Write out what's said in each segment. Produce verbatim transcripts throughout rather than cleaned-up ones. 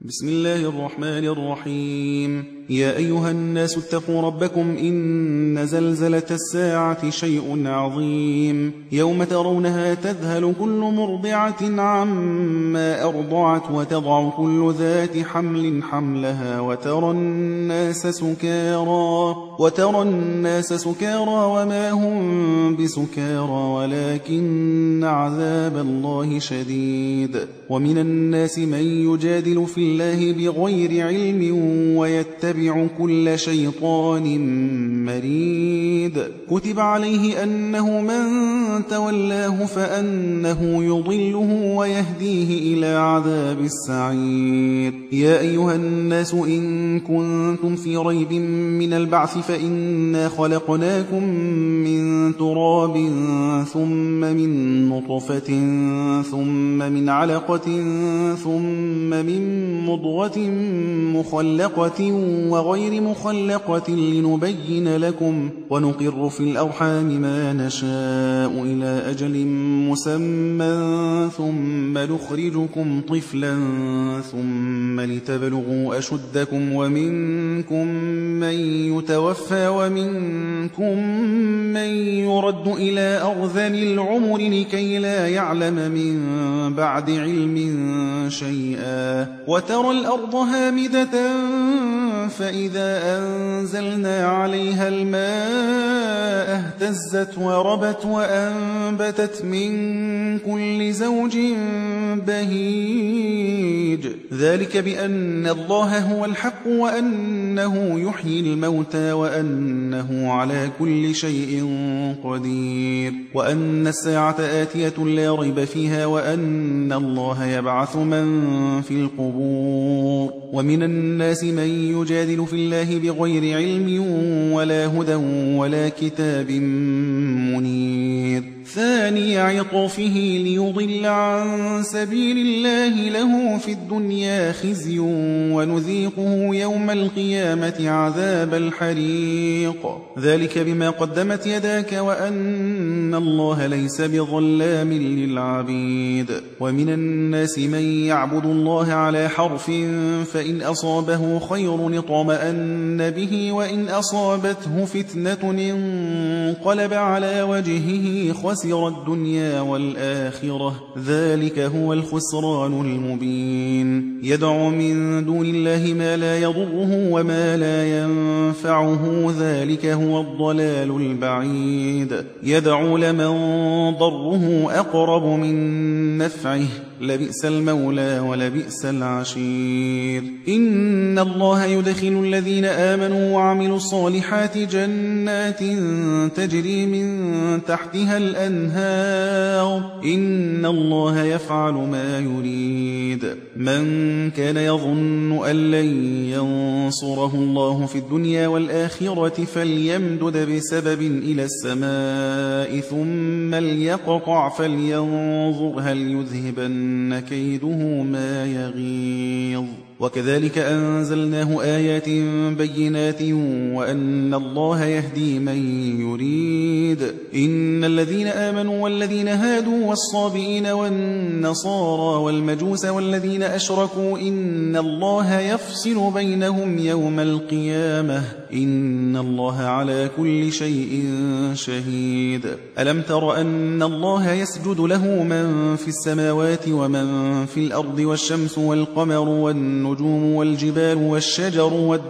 بسم الله الرحمن الرحيم. يا أيها الناس اتقوا ربكم إن زلزلة الساعة شيء عظيم، يوم ترونها تذهل كل مرضعة عما أرضعت وتضع كل ذات حمل حملها وترى الناس سكارى وترى الناس سكارى وما هم بسكارى ولكن عذاب الله شديد. ومن الناس من يجادل في الله بغير علم ويتبع كل شيطان مريد. كتب عليه أنه من تولاه فأنه يضله ويهديه إلى عذاب السعير. يا أيها الناس إن كنتم في ريب من البعث فإنا خلقناكم من تراب ثم من نطفة ثم من علقة ثم من مضغة مخلقة وغير مخلقة لنبين لكم ونقر في الأرحام ما نشاء إلى أجل مسمى ثم نخرجكم طفلا ثم لتبلغوا أشدكم ومنكم من يتوفى ومنكم من يرد إلى أرذل العمر لكي لا يعلم من بعد علم شيئا. وترى الأرض هامدة فإذا أنزلنا عليها الماء اهتزت وربت وأنبتت من كل زوج بهيج. ذلك بأن الله هو الحق وأنه يحيي الموتى وأنه على كل شيء قدير وأن الساعة آتية لا ريب فيها وأن الله يبعث من في القبور. ومن الناس من يجادل في الله بغير علم ولا هدى ولا كتاب منير. ثاني عطفه ليضل عن سبيل الله له في الدنيا خزي ونذيقه يوم القيامة عذاب الحريق. ذلك بما قدمت يداك وأن الله ليس بظلام للعبيد. ومن الناس من يعبد الله على حرف فإن أصابه خير اطمأن به وإن أصابته فتنة انقلب على وجهه خسر الدنيا والآخرة ذلك هو الخسران المبين. يدعو من دون الله ما لا يضره وما لا ينفعه ذلك هو الضلال البعيد. يدعو لمن ضره أقرب من نفعه لبئس المولى ولبئس العشير. إن الله يدخل الذين آمنوا وعملوا الصالحات جنات تجري من تحتها الأنهار إن الله يفعل ما يريد. من كان يظن أن لن ينصره الله في الدنيا والآخرة فليمدد بسبب إلى السماء ثم ليقطع فلينظر هل يذهبن كيده ما يغيظ. وكذلك أنزلناه آيات بينات وأن الله يهدي من يريد. إن الذين آمنوا والذين هادوا والصابئين والنصارى والمجوس والذين أشركوا إن الله يفصل بينهم يوم القيامة إن الله على كل شيء شهيد. ألم تر أن الله يسجد له من في السماوات ومن في الأرض والشمس والقمر والنجوم والجبال والشجر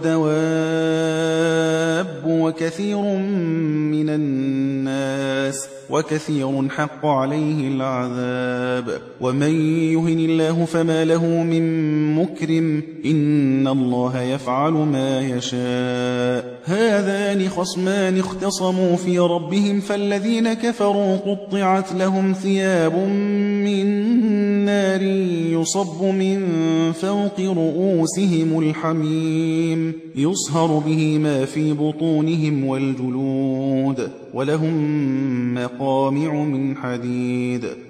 والدواب وكثير من الناس وكثير حق عليه العذاب. ومن يهن الله فما له من مكرم إن الله يفعل ما يشاء. هذان خصمان اختصموا في ربهم فالذين كفروا قطعت لهم ثياب من نار يصب من فوق رؤوسهم الحميم يصهر به ما في بطونهم والجلود ولهم مقامع من حديد.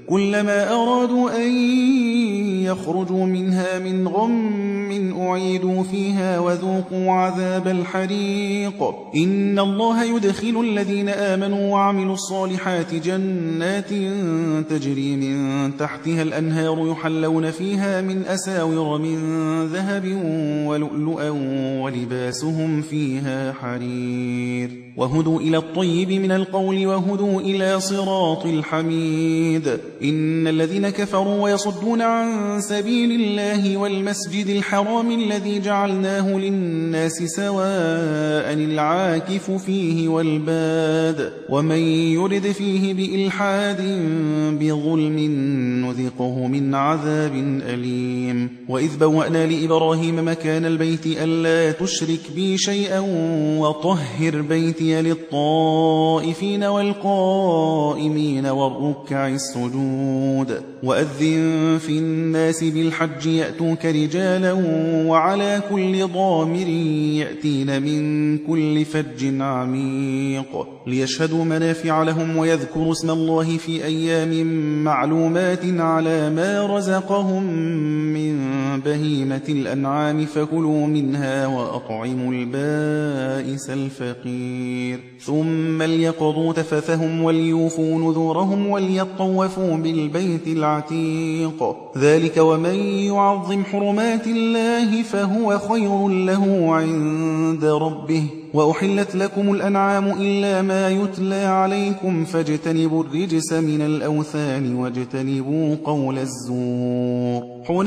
كلما أرادوا أن يخرجوا منها من غم أعيدوا فيها وذوقوا عذاب الحريق إن الله يدخل الذين آمنوا وعملوا الصالحات جنات تجري من تحتها الأنهار يحلون فيها من أساور من ذهب ولؤلؤا ولباسهم فيها حرير وهدوا إلى الطيب من القول وهدوا إلى صراط الحميد إن الذين كفروا ويصدون عن سبيل الله والمسجد الحرام الذي جعلناه للناس سواء العاكف فيه والباد ومن يرد فيه بإلحاد بظلم نذقه من عذاب أليم وإذ بوأنا لإبراهيم مكان البيت ألا تشرك بي شيئا وطهر بيتي للطائفين والقائمين والركع السجود وأذن في الناس بالحج يأتوك رجالا وعلى كل ضامر يأتين من كل فج عميق ليشهدوا منافع لهم ويذكروا اسم الله في أيام معلومات على ما رزقهم من بهيمة الأنعام فكلوا منها وأطعموا البائس الفقير ثم ليقضوا تفثهم وليوفوا نذورهم وليطوفوا بالبيت العتيق ذلك ومن يعظم حرمات الله فهو خير له عند ربه وأحلت لكم الأنعام إلا ما يتلى عليكم فاجتنبوا الرجس من الأوثان واجتنبوا قول الزور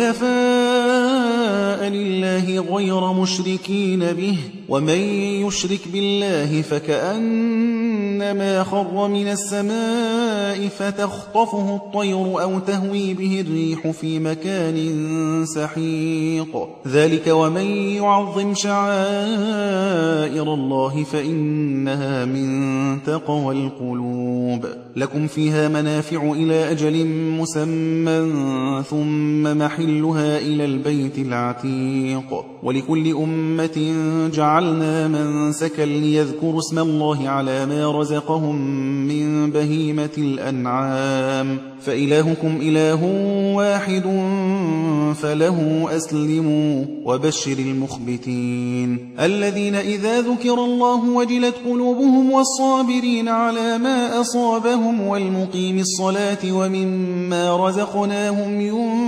حنفاء لله غير مشركين به ومن يشرك بالله فكأنما خر من السماء فتخطفه الطير أو تهوي به الريح في مكان سحيق ذلك ومن يعظم شعائر الله فإنها من تقوى القلوب لكم فيها منافع إلى أجل مسمى ثم محلها إلى البيت العتيق ولكل أمة جعلنا منسكا ليذكروا اسم الله على ما رزقهم من بهيمة الأنعام فإلهكم إله واحد فله أسلموا وبشر المخبتين الذين إذا ذكر الله وجلت قلوبهم والصابرين على ما أصابهم والمقيم الصلاة ومما رزقناهم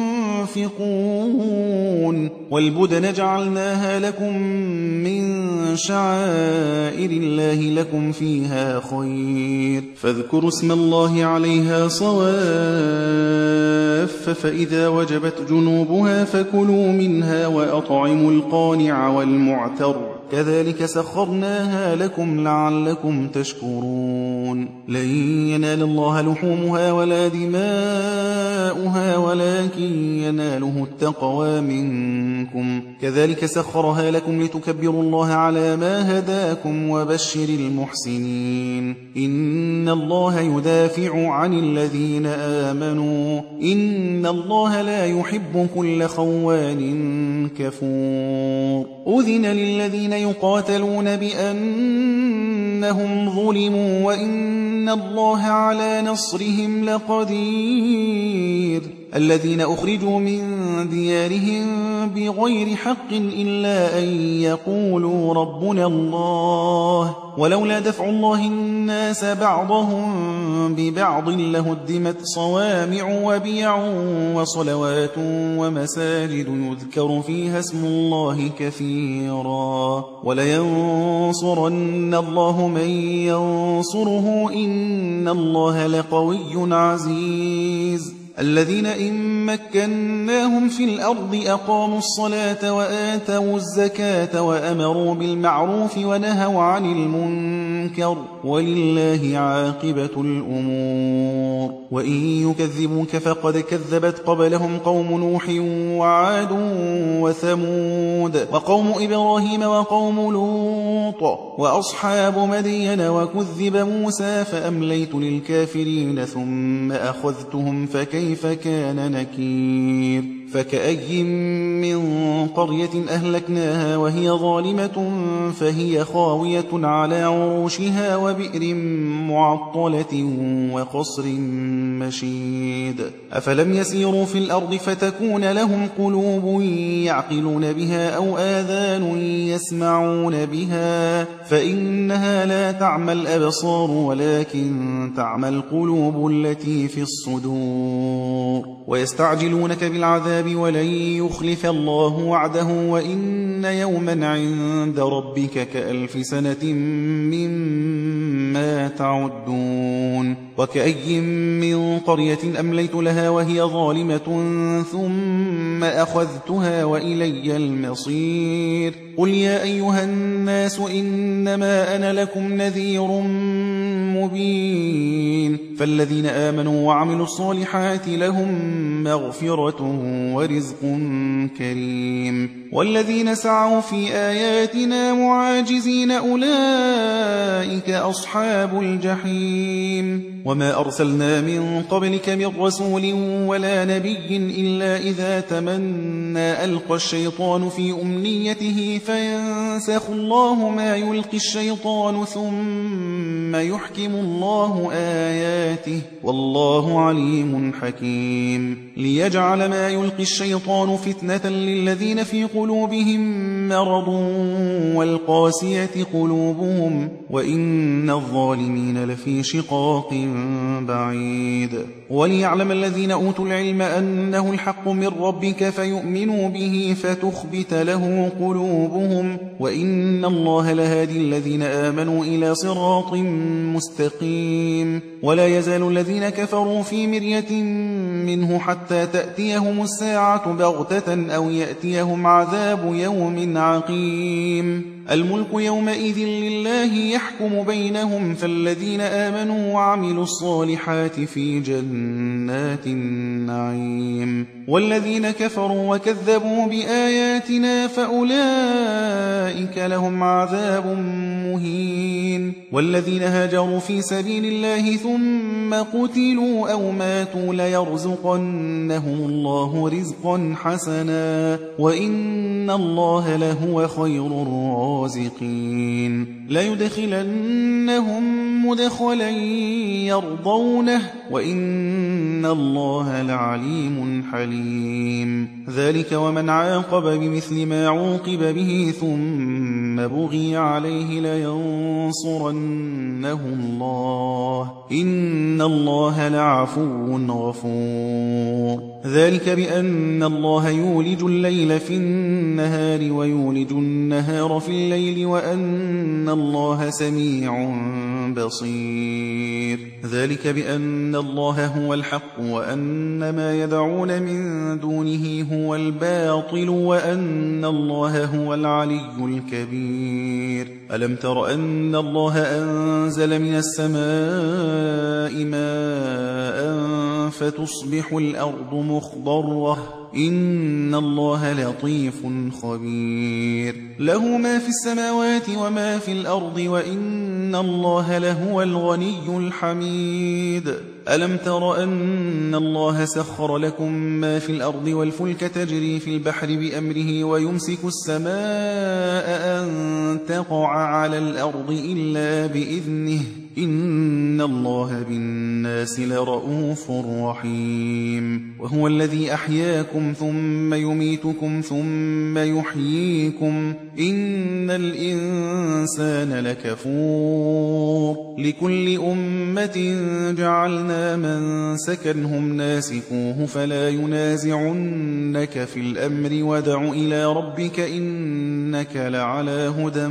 ينفقون والبدن جعلناها لكم من شعائر الله لكم فيها خير فاذكروا اسم الله عليها صواف فإذا وجبت جنوبها فكلوا منها وأطعموا القانع والمعتر كذلك سخرناها لكم لعلكم تشكرون لن ينال الله لحومها ولا دماؤها ولكن يناله التقوى منكم كذلك سخرها لكم لتكبروا الله على ما هداكم وبشر المحسنين إن الله يدافع عن الذين آمنوا إن الله لا يحب كل خوان كفور أذن للذين يقاتلون بأنهم ظلموا وإن الله على نصرهم لقدير الذين أخرجوا من ديارهم بغير حق إلا أن يقولوا ربنا الله ولولا دفع الله الناس بعضهم ببعض لهدمت صوامع وبيع وصلوات ومساجد يذكر فيها اسم الله كثيرا ولينصرن الله من ينصره إن الله لقوي عزيز الذين إن مكناهم في الأرض أقاموا الصلاة وآتوا الزكاة وأمروا بالمعروف ونهوا عن المنكر ولله عاقبة الأمور وإن يكذبوك فقد كذبت قبلهم قوم نوح وعاد وثمود وقوم إبراهيم وقوم لوط وأصحاب مدين وكذب موسى فأمليت للكافرين ثم أخذتهم فكيف كان نكير فكأي من قرية أهلكناها وهي ظالمة فهي خاوية على عروشها وبئر معطلة وقصر مشيد أفلم يسيروا في الأرض فتكون لهم قلوب يعقلون بها أو آذان يسمعون بها فإنها لا تعمى الأبصار ولكن تعمى القلوب التي في الصدور ويستعجلونك بالعذاب ولن يخلف الله وعده وإن يوما عند ربك كألف سنة مما تعدون وكأي من قرية أمليت لها وهي ظالمة ثم أخذتها وإلي المصير قل يا أيها الناس إنما أنا لكم نذير مبين فالذين آمنوا وعملوا الصالحات لهم مغفرة ورزق كريم والذين سعوا في آياتنا معاجزين أولئك أصحاب الجحيم وما أرسلنا من قبلك من رسول ولا نبي إلا إذا تمنى ألقى الشيطان في أمنيته فينسخ الله ما يلقي الشيطان ثم يحكم الله آياته والله عليم حكيم ليجعل ما يلقي الشيطان فتنة للذين في قلوبهم مرض والقاسية قلوبهم وإن الظالمين لفي شقاق بعيد وليعلم الذين أوتوا العلم أنه الحق من ربك فيؤمنوا به فتخبت له قلوبهم وإن الله لهادي الذين آمنوا إلى صراط مستقيم ولا يزال الذين كفروا في مرية منه حتى تأتيهم الساعة بغتة أو يأتيهم عذاب يوم عقيم الملك يومئذ لله يحكم بينهم فالذين آمنوا وعملوا الصالحات في جنات النعيم والذين كفروا وكذبوا بآياتنا فأولئك لهم عذاب مهين والذين هاجروا في سبيل الله ثم قتلوا أو ماتوا ليرزقنهم الله رزقا حسنا وإن الله لهو خير الرازقين ليدخلنهم مدخلا يرضونه وإن الله لعليم حليم ذلك ومن عاقب بمثل ما عوقب به ثم بغي عليه لينصرنه الله إن الله لعفو غفور ذلك بأن الله يولج الليل في النهار ويولج النهار في الليل وأن الله سميع بصير ذلك بأن الله هو الحق وأن ما يدعون من دونه هو الباطل وأن الله هو العلي الكبير ألم تر أن الله أنزل من السماء ماء فتصبح الأرض مخضرة إن الله لطيف خبير له ما في السماوات وما في الأرض وإن الله لهو الغني الحميد ألم تر أن الله سخر لكم ما في الأرض والفلك تجري في البحر بأمره ويمسك السماء أن تقع على الأرض إلا بإذنه إن الله بالناس لرؤوف رحيم وهو الذي أحياكم ثم يميتكم ثم يحييكم إن الإنسان لكفور لكل أمة جعلنا من سكنهم ناسكوه فلا ينازعنك في الأمر ودع إلى ربك إنك لعلى هدى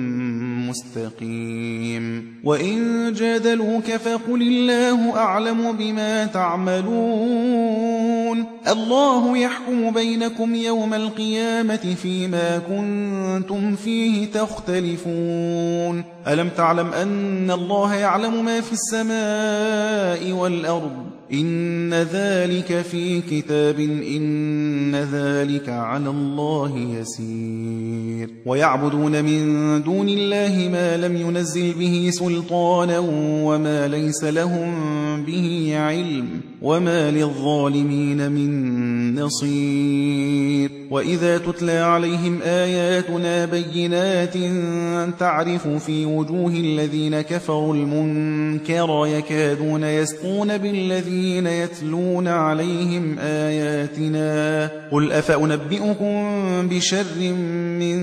مستقيم وإن جادلوك فقل الله أعلم بما تعملون الله يحكم بينكم يوم القيامة فيما كنتم فيه تختلفون ألم تعلم أن الله يعلم ما في السماء والأرض إن ذلك في كتاب إن ذلك على الله يسير ويعبدون من دون الله ما لم ينزل به سلطانا وما ليس لهم به علم وما للظالمين من نصير. وإذا تتلى عليهم آياتنا بينات تعرف في وجوه الذين كفروا المنكر يكادون يسطون بالذين يتلون عليهم آياتنا قل أفأنبئكم بشر من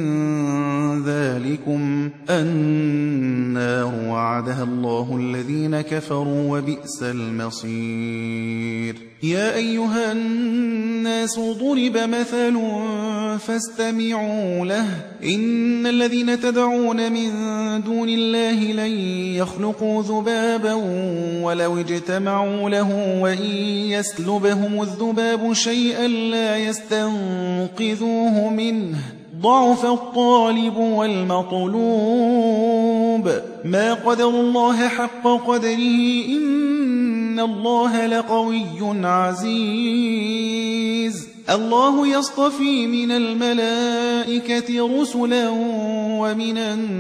ذلكم النار وعدها الله الذين كفروا وبئس المصير. يا أيها الناس ضرب مثل فاستمعوا له إن الذين تدعون من دون الله لن يخلقوا ذبابا ولو اجتمعوا له وإن يسلبهم الذباب شيئا لا يستنقذوه منه ضعف الطالب والمطلوب ما قدر الله حق قدره إن الله لقوي عزيز. الله يصطفي من الملائكة رسلا ومن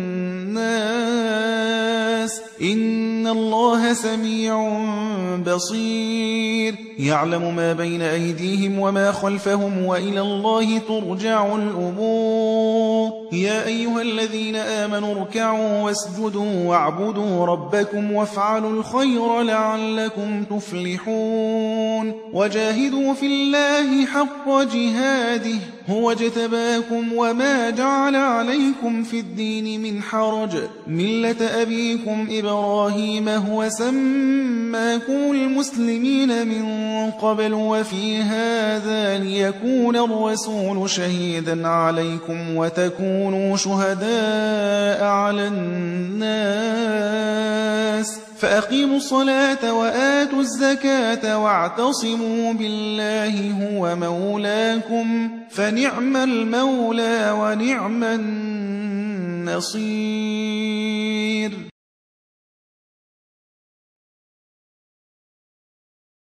الناس إن الله سميع بصير. يعلم ما بين أيديهم وما خلفهم وإلى الله ترجع الأمور. يا أيها الذين آمنوا اركعوا واسجدوا واعبدوا ربكم وافعلوا الخير لعلكم تفلحون. وجاهدوا في الله حق جهاده هو اجتباكم وما جعل عليكم في الدين من حرج ملة أبيكم إبراهيم هو سماكم المسلمين من قبل وفي هذا ليكون الرسول شهيدا عليكم وتكونوا شهداء على الناس فأقيموا الصلاة وآتوا الزكاة واعتصموا بالله هو مولاكم فنعم المولى ونعم النصير.